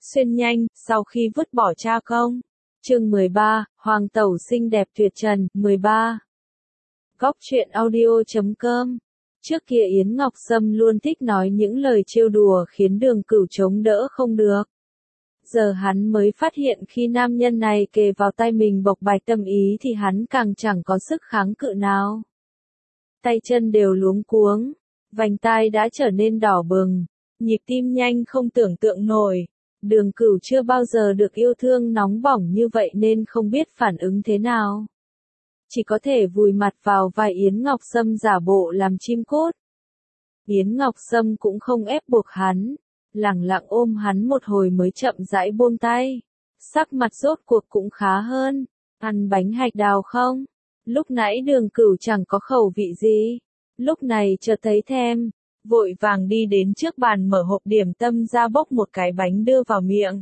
Xuyên nhanh, sau khi vứt bỏ cha công. Chương 13, Hoàng tẩu xinh đẹp tuyệt trần, 13. Góc truyện audio.com. Trước kia Yến Ngọc Sâm luôn thích nói những lời trêu đùa khiến Đường Cửu chống đỡ không được. Giờ hắn mới phát hiện khi nam nhân này kề vào tay mình bộc bạch tâm ý thì hắn càng chẳng có sức kháng cự nào. Tay chân đều luống cuống, vành tai đã trở nên đỏ bừng, nhịp tim nhanh không tưởng tượng nổi. Đường Cửu chưa bao giờ được yêu thương nóng bỏng như vậy nên không biết phản ứng thế nào. Chỉ có thể vùi mặt vào vai Yến Ngọc Sâm giả bộ làm chim cút. Yến Ngọc Sâm cũng không ép buộc hắn, lẳng lặng ôm hắn một hồi mới chậm rãi buông tay. Sắc mặt rốt cuộc cũng khá hơn. Ăn bánh hạch đào không? Lúc nãy Đường Cửu chẳng có khẩu vị gì. Lúc này chợt thấy thèm, vội vàng đi đến trước bàn mở hộp điểm tâm ra bốc một cái bánh đưa vào miệng.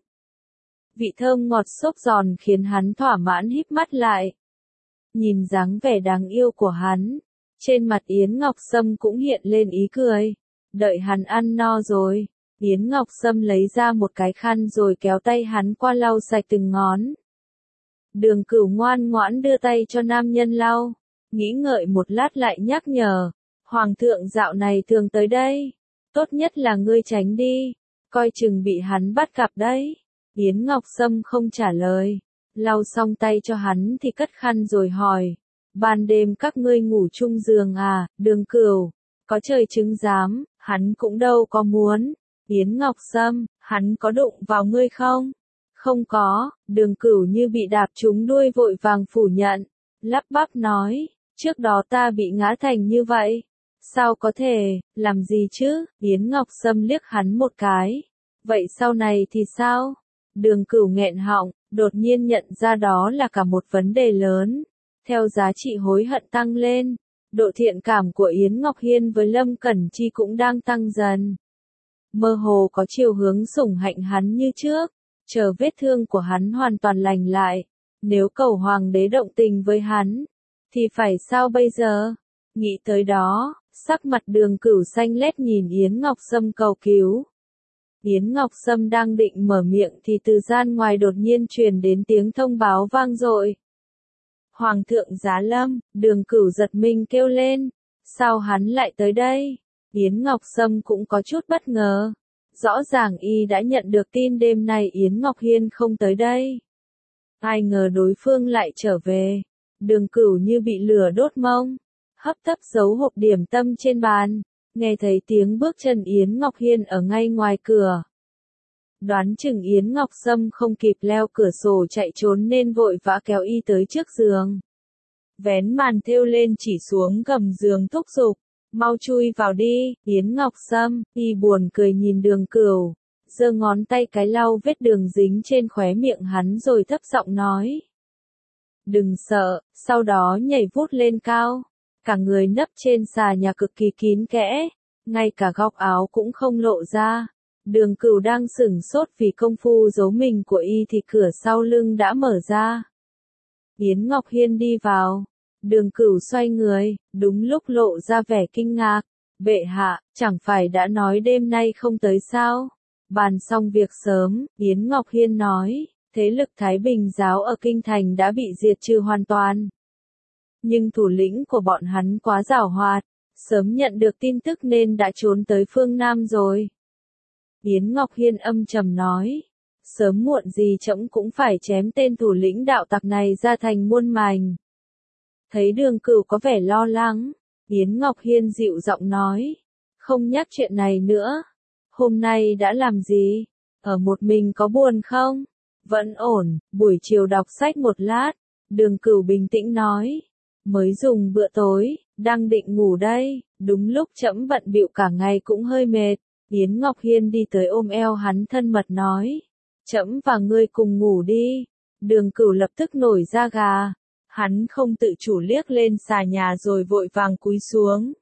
Vị thơm ngọt xốp giòn khiến hắn thỏa mãn híp mắt lại. Nhìn dáng vẻ đáng yêu của hắn, trên mặt Yến Ngọc Sâm cũng hiện lên ý cười. Đợi hắn ăn no rồi, Yến Ngọc Sâm lấy ra một cái khăn rồi kéo tay hắn qua lau sạch từng ngón. Đường Cửu ngoan ngoãn đưa tay cho nam nhân lau, nghĩ ngợi một lát lại nhắc nhở. Hoàng thượng dạo này thường tới đây, tốt nhất là ngươi tránh đi, coi chừng bị hắn bắt gặp đấy. Yến Ngọc Sâm không trả lời, lau xong tay cho hắn thì cất khăn rồi hỏi, ban đêm các ngươi ngủ chung giường à? Đường Cửu, có trời chứng giám, hắn cũng đâu có muốn. Yến Ngọc Sâm, hắn có đụng vào ngươi không? Không có. Đường Cửu như bị đạp trúng đuôi vội vàng phủ nhận, lắp bắp nói, trước đó ta bị ngã thành như vậy. Sao có thể, làm gì chứ? Yến Ngọc Sâm liếc hắn một cái. Vậy sau này thì sao? Đường Cửu nghẹn họng, đột nhiên nhận ra đó là cả một vấn đề lớn. Theo giá trị hối hận tăng lên, độ thiện cảm của Yến Ngọc Hiên với Lâm Cẩn Chi cũng đang tăng dần. Mơ hồ có chiều hướng sủng hạnh hắn như trước, chờ vết thương của hắn hoàn toàn lành lại. Nếu cầu hoàng đế động tình với hắn, thì phải sao bây giờ? Nghĩ tới đó, sắc mặt Đường Cửu xanh lét nhìn Yến Ngọc Sâm cầu cứu. Yến Ngọc Sâm đang định mở miệng thì từ gian ngoài đột nhiên truyền đến tiếng thông báo vang dội. Hoàng thượng giá lâm. Đường Cửu giật mình kêu lên, sao hắn lại tới đây? Yến Ngọc Sâm cũng có chút bất ngờ. Rõ ràng y đã nhận được tin đêm nay Yến Ngọc Hiên không tới đây. Ai ngờ đối phương lại trở về. Đường Cửu như bị lửa đốt mông, hấp tấp giấu hộp điểm tâm trên bàn, nghe thấy tiếng bước chân Yến Ngọc Hiên ở ngay ngoài cửa. Đoán chừng Yến Ngọc Sâm không kịp leo cửa sổ chạy trốn nên vội vã kéo y tới trước giường. Vén màn thêu lên chỉ xuống gầm giường thúc giục, mau chui vào đi. Yến Ngọc Sâm, y buồn cười nhìn Đường Cửu, giơ ngón tay cái lau vết đường dính trên khóe miệng hắn rồi thấp giọng nói. Đừng sợ, sau đó nhảy vút lên cao. Cả người nấp trên xà nhà cực kỳ kín kẽ, ngay cả góc áo cũng không lộ ra. Đường Cửu đang sửng sốt vì công phu giấu mình của y thì cửa sau lưng đã mở ra. Yến Ngọc Hiên đi vào. Đường Cửu xoay người, đúng lúc lộ ra vẻ kinh ngạc. Bệ hạ, chẳng phải đã nói đêm nay không tới sao? Bàn xong việc sớm, Yến Ngọc Hiên nói, thế lực Thái Bình giáo ở Kinh Thành đã bị diệt trừ hoàn toàn. Nhưng thủ lĩnh của bọn hắn quá giàu hoạt, sớm nhận được tin tức nên đã trốn tới phương Nam rồi. Yến Ngọc Hiên âm trầm nói, sớm muộn gì trẫm cũng phải chém tên thủ lĩnh đạo tặc này ra thành muôn mảnh. Thấy Đường Cửu có vẻ lo lắng, Yến Ngọc Hiên dịu giọng nói, không nhắc chuyện này nữa. Hôm nay đã làm gì? Ở một mình có buồn không? Vẫn ổn, buổi chiều đọc sách một lát. Đường Cửu bình tĩnh nói, mới dùng bữa tối, đang định ngủ đây, đúng lúc trẫm bận bịu cả ngày cũng hơi mệt. Yến Ngọc Hiên đi tới ôm eo hắn thân mật nói, trẫm và ngươi cùng ngủ đi. Đường Cửu lập tức nổi da gà, hắn không tự chủ liếc lên xà nhà rồi vội vàng cúi xuống.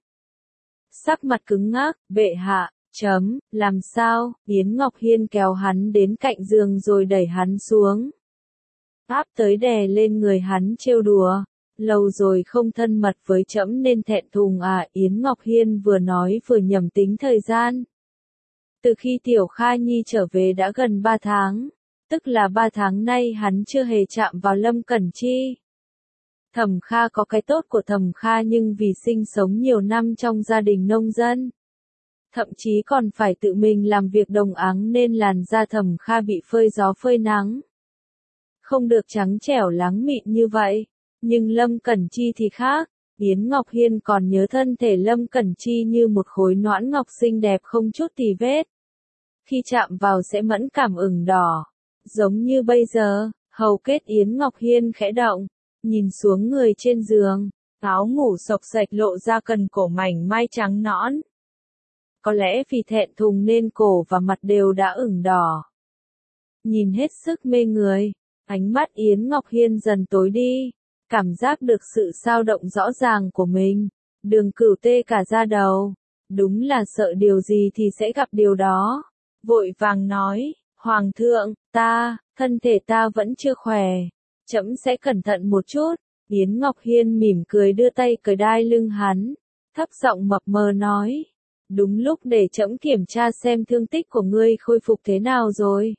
Sắc mặt cứng ngắc, bệ hạ, làm sao? Yến Ngọc Hiên kéo hắn đến cạnh giường rồi đẩy hắn xuống. Áp tới đè lên người hắn trêu đùa. Lâu rồi không thân mật với trẫm nên thẹn thùng à? Yến Ngọc Hiên vừa nói vừa nhẩm tính thời gian. Từ khi Tiểu Kha Nhi trở về đã gần 3 tháng, tức là 3 tháng nay hắn chưa hề chạm vào Lâm Cẩn Chi. Thẩm Kha có cái tốt của Thẩm Kha nhưng vì sinh sống nhiều năm trong gia đình nông dân, thậm chí còn phải tự mình làm việc đồng áng nên làn da Thẩm Kha bị phơi gió phơi nắng. Không được trắng trẻo láng mịn như vậy, nhưng Lâm Cẩn Chi thì khác. Yến Ngọc Hiên còn nhớ thân thể Lâm Cẩn Chi như một khối noãn ngọc xinh đẹp không chút tì vết. Khi chạm vào sẽ mẫn cảm ửng đỏ, giống như bây giờ. Hầu kết Yến Ngọc Hiên khẽ động, nhìn xuống người trên giường, áo ngủ xộc xệch lộ ra cần cổ mảnh mai trắng nõn. Có lẽ vì thẹn thùng nên cổ và mặt đều đã ửng đỏ. Nhìn hết sức mê người, ánh mắt Yến Ngọc Hiên dần tối đi, cảm giác được sự xao động rõ ràng của mình. Đường Cửu tê cả da đầu, đúng là sợ điều gì thì sẽ gặp điều đó. Vội vàng nói, Hoàng thượng, thân thể ta vẫn chưa khỏe, trẫm sẽ cẩn thận một chút. Yến Ngọc Hiên mỉm cười đưa tay cởi đai lưng hắn, thấp giọng mập mờ nói, đúng lúc để trẫm kiểm tra xem thương tích của ngươi khôi phục thế nào rồi.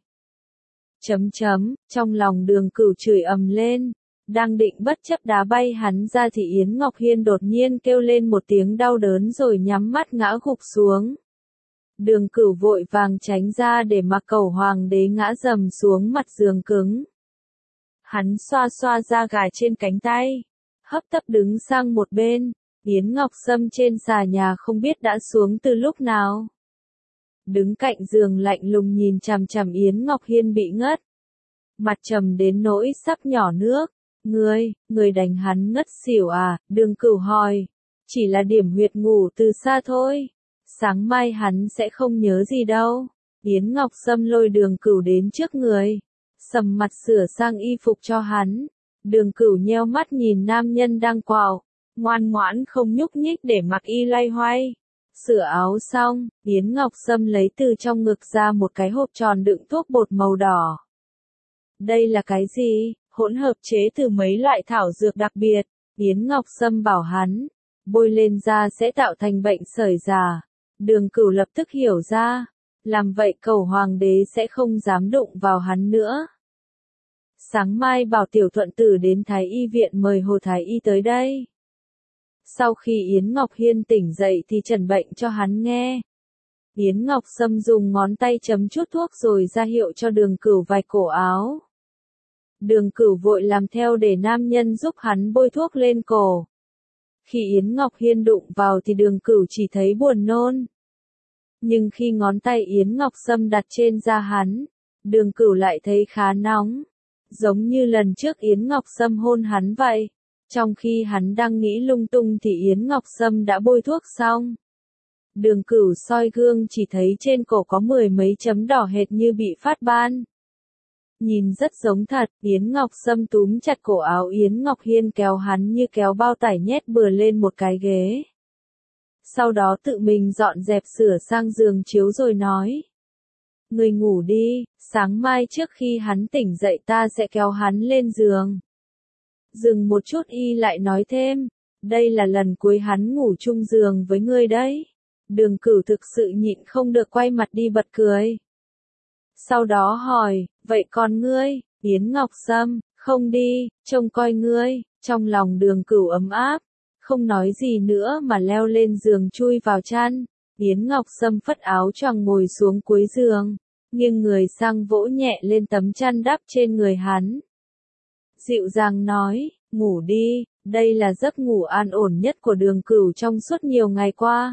Trong lòng Đường Cửu chửi ầm lên, đang định bất chấp đá bay hắn ra thì Yến Ngọc Hiên đột nhiên kêu lên một tiếng đau đớn rồi nhắm mắt ngã gục xuống. Đường Cửu vội vàng tránh ra để mặc Cẩu Hoàng đế ngã rầm xuống mặt giường cứng. Hắn xoa xoa da gà trên cánh tay, hấp tấp đứng sang một bên. Yến Ngọc Sâm trên xà nhà không biết đã xuống từ lúc nào. Đứng cạnh giường lạnh lùng nhìn chằm chằm Yến Ngọc Hiên bị ngất. Mặt trầm đến nỗi sắp nhỏ nước. Người đánh hắn ngất xỉu à? Đường Cửu hỏi. Chỉ là điểm huyệt ngủ từ xa thôi. Sáng mai hắn sẽ không nhớ gì đâu. Yến Ngọc Sâm lôi Đường Cửu đến trước người, sầm mặt sửa sang y phục cho hắn. Đường Cửu nheo mắt nhìn nam nhân đang quào, ngoan ngoãn không nhúc nhích để mặc y loay hoay. Sửa áo xong, Yến Ngọc Sâm lấy từ trong ngực ra một cái hộp tròn đựng thuốc bột màu đỏ. Đây là cái gì? Hỗn hợp chế từ mấy loại thảo dược đặc biệt. Yến Ngọc Sâm bảo hắn, bôi lên da sẽ tạo thành bệnh sởi già. Đường Cửu lập tức hiểu ra, làm vậy Cẩu Hoàng đế sẽ không dám đụng vào hắn nữa. Sáng mai bảo Tiểu Thuận Tử đến Thái Y viện mời Hồ Thái Y tới đây. Sau khi Yến Ngọc Hiên tỉnh dậy thì trần bệnh cho hắn nghe. Yến Ngọc Sâm dùng ngón tay chấm chút thuốc rồi ra hiệu cho Đường Cửu vạch cổ áo. Đường Cửu vội làm theo để nam nhân giúp hắn bôi thuốc lên cổ. Khi Yến Ngọc Hiên đụng vào thì Đường Cửu chỉ thấy buồn nôn. Nhưng khi ngón tay Yến Ngọc Sâm đặt trên da hắn, Đường Cửu lại thấy khá nóng. Giống như lần trước Yến Ngọc Sâm hôn hắn vậy. Trong khi hắn đang nghĩ lung tung thì Yến Ngọc Sâm đã bôi thuốc xong. Đường Cửu soi gương chỉ thấy trên cổ có 10 mấy chấm đỏ hệt như bị phát ban. Nhìn rất giống thật. Yến Ngọc Sâm túm chặt cổ áo Yến Ngọc Hiên kéo hắn như kéo bao tải nhét bừa lên một cái ghế. Sau đó tự mình dọn dẹp sửa sang giường chiếu rồi nói. Người ngủ đi, sáng mai trước khi hắn tỉnh dậy ta sẽ kéo hắn lên giường. Dừng một chút y lại nói thêm, đây là lần cuối hắn ngủ chung giường với ngươi đấy. Đường Cửu thực sự nhịn không được quay mặt đi bật cười. Sau đó hỏi, vậy còn ngươi? Yến Ngọc Sâm, không đi, trông coi ngươi. Trong lòng Đường Cửu ấm áp, không nói gì nữa mà leo lên giường chui vào chăn. Yến Ngọc Sâm phất áo choàng ngồi xuống cuối giường, nghiêng người sang vỗ nhẹ lên tấm chăn đắp trên người hắn. Dịu dàng nói, ngủ đi, đây là giấc ngủ an ổn nhất của Đường Cửu trong suốt nhiều ngày qua.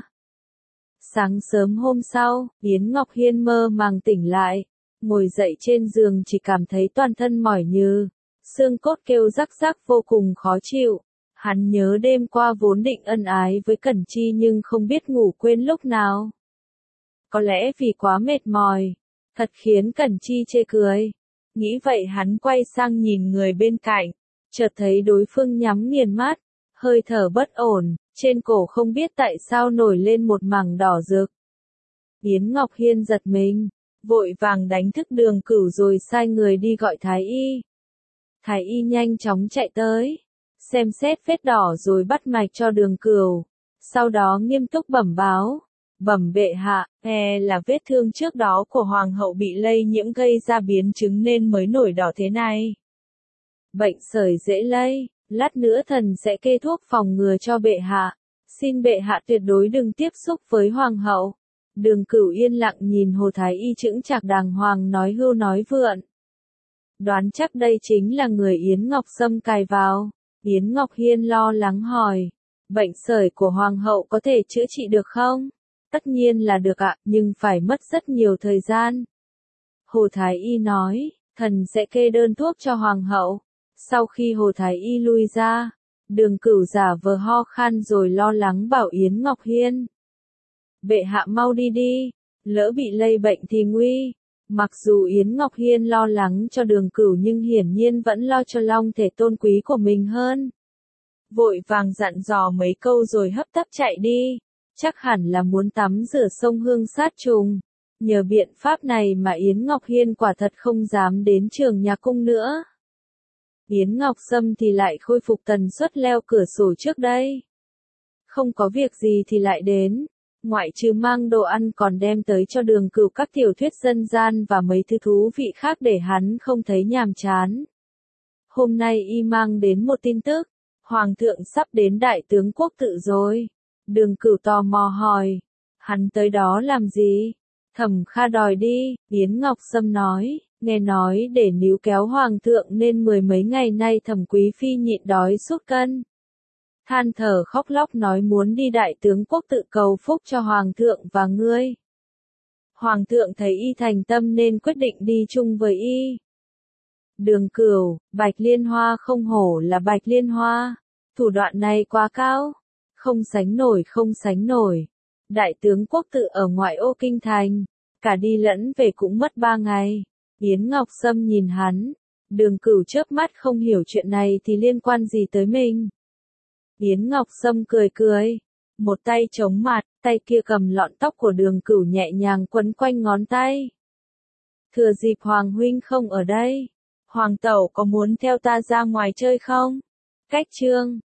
Sáng sớm hôm sau, Yến Ngọc Hiên mơ màng tỉnh lại, ngồi dậy trên giường chỉ cảm thấy toàn thân mỏi nhừ, xương cốt kêu rắc rắc vô cùng khó chịu. Hắn nhớ đêm qua vốn định ân ái với Cẩn Chi nhưng không biết ngủ quên lúc nào. Có lẽ vì quá mệt mỏi, thật khiến Cẩn Chi chê cười. Nghĩ vậy hắn quay sang nhìn người bên cạnh, chợt thấy đối phương nhắm nghiền mắt, hơi thở bất ổn, trên cổ không biết tại sao nổi lên một mảng đỏ rực. Yến Ngọc Hiên giật mình, vội vàng đánh thức Đường Cửu rồi sai người đi gọi Thái Y. Thái Y nhanh chóng chạy tới, xem xét vết đỏ rồi bắt mạch cho Đường Cửu, sau đó nghiêm túc bẩm báo, Bẩm bệ hạ, là vết thương trước đó của hoàng hậu bị lây nhiễm gây ra biến chứng nên mới nổi đỏ thế này. Bệnh sởi dễ lây, lát nữa thần sẽ kê thuốc phòng ngừa cho bệ hạ. Xin bệ hạ tuyệt đối đừng tiếp xúc với hoàng hậu. Đường Cửu yên lặng nhìn Hồ Thái Y chững chạc đàng hoàng nói hưu nói vượn. Đoán chắc đây chính là người Yến Ngọc Sâm cài vào. Yến Ngọc Hiên lo lắng hỏi. Bệnh sởi của hoàng hậu có thể chữa trị được không? Tất nhiên là được ạ, nhưng phải mất rất nhiều thời gian. Hồ Thái Y nói, thần sẽ kê đơn thuốc cho hoàng hậu. Sau khi Hồ Thái Y lui ra, Đường Cửu giả vờ ho khan rồi lo lắng bảo Yến Ngọc Hiên. Bệ hạ mau đi đi, lỡ bị lây bệnh thì nguy. Mặc dù Yến Ngọc Hiên lo lắng cho Đường Cửu nhưng hiển nhiên vẫn lo cho long thể tôn quý của mình hơn. Vội vàng dặn dò mấy câu rồi hấp tấp chạy đi. Chắc hẳn là muốn tắm rửa sông Hương sát trùng. Nhờ biện pháp này mà Yến Ngọc Hiên quả thật không dám đến Trường Nhà Cung nữa. Yến Ngọc Sâm thì lại khôi phục tần suất leo cửa sổ trước đây. Không có việc gì thì lại đến. Ngoại trừ mang đồ ăn còn đem tới cho Đường Cửu các tiểu thuyết dân gian và mấy thứ thú vị khác để hắn không thấy nhàm chán. Hôm nay y mang đến một tin tức. Hoàng thượng sắp đến Đại Tướng Quốc Tự rồi. Đường Cửu tò mò hỏi. Hắn tới đó làm gì? Thẩm Kha đòi đi, Yến Ngọc Sâm nói. Nghe nói để níu kéo hoàng thượng nên mười mấy ngày nay Thẩm Quý Phi nhịn đói sút cân. Than thở khóc lóc nói muốn đi Đại Tướng Quốc Tự cầu phúc cho hoàng thượng và ngươi. Hoàng thượng thấy y thành tâm nên quyết định đi chung với y. Đường Cửu, Bạch Liên Hoa không hổ là Bạch Liên Hoa. Thủ đoạn này quá cao. Không sánh nổi không sánh nổi. Đại Tướng Quốc Tự ở ngoại ô kinh thành. Cả đi lẫn về cũng mất 3 ngày. Yến Ngọc Sâm nhìn hắn. Đường Cửu chớp mắt không hiểu chuyện này thì liên quan gì tới mình. Yến Ngọc Sâm cười cười. Một tay chống mặt, tay kia cầm lọn tóc của Đường Cửu nhẹ nhàng quấn quanh ngón tay. Thừa dịp Hoàng huynh không ở đây. Hoàng tẩu có muốn theo ta ra ngoài chơi không? Cách chương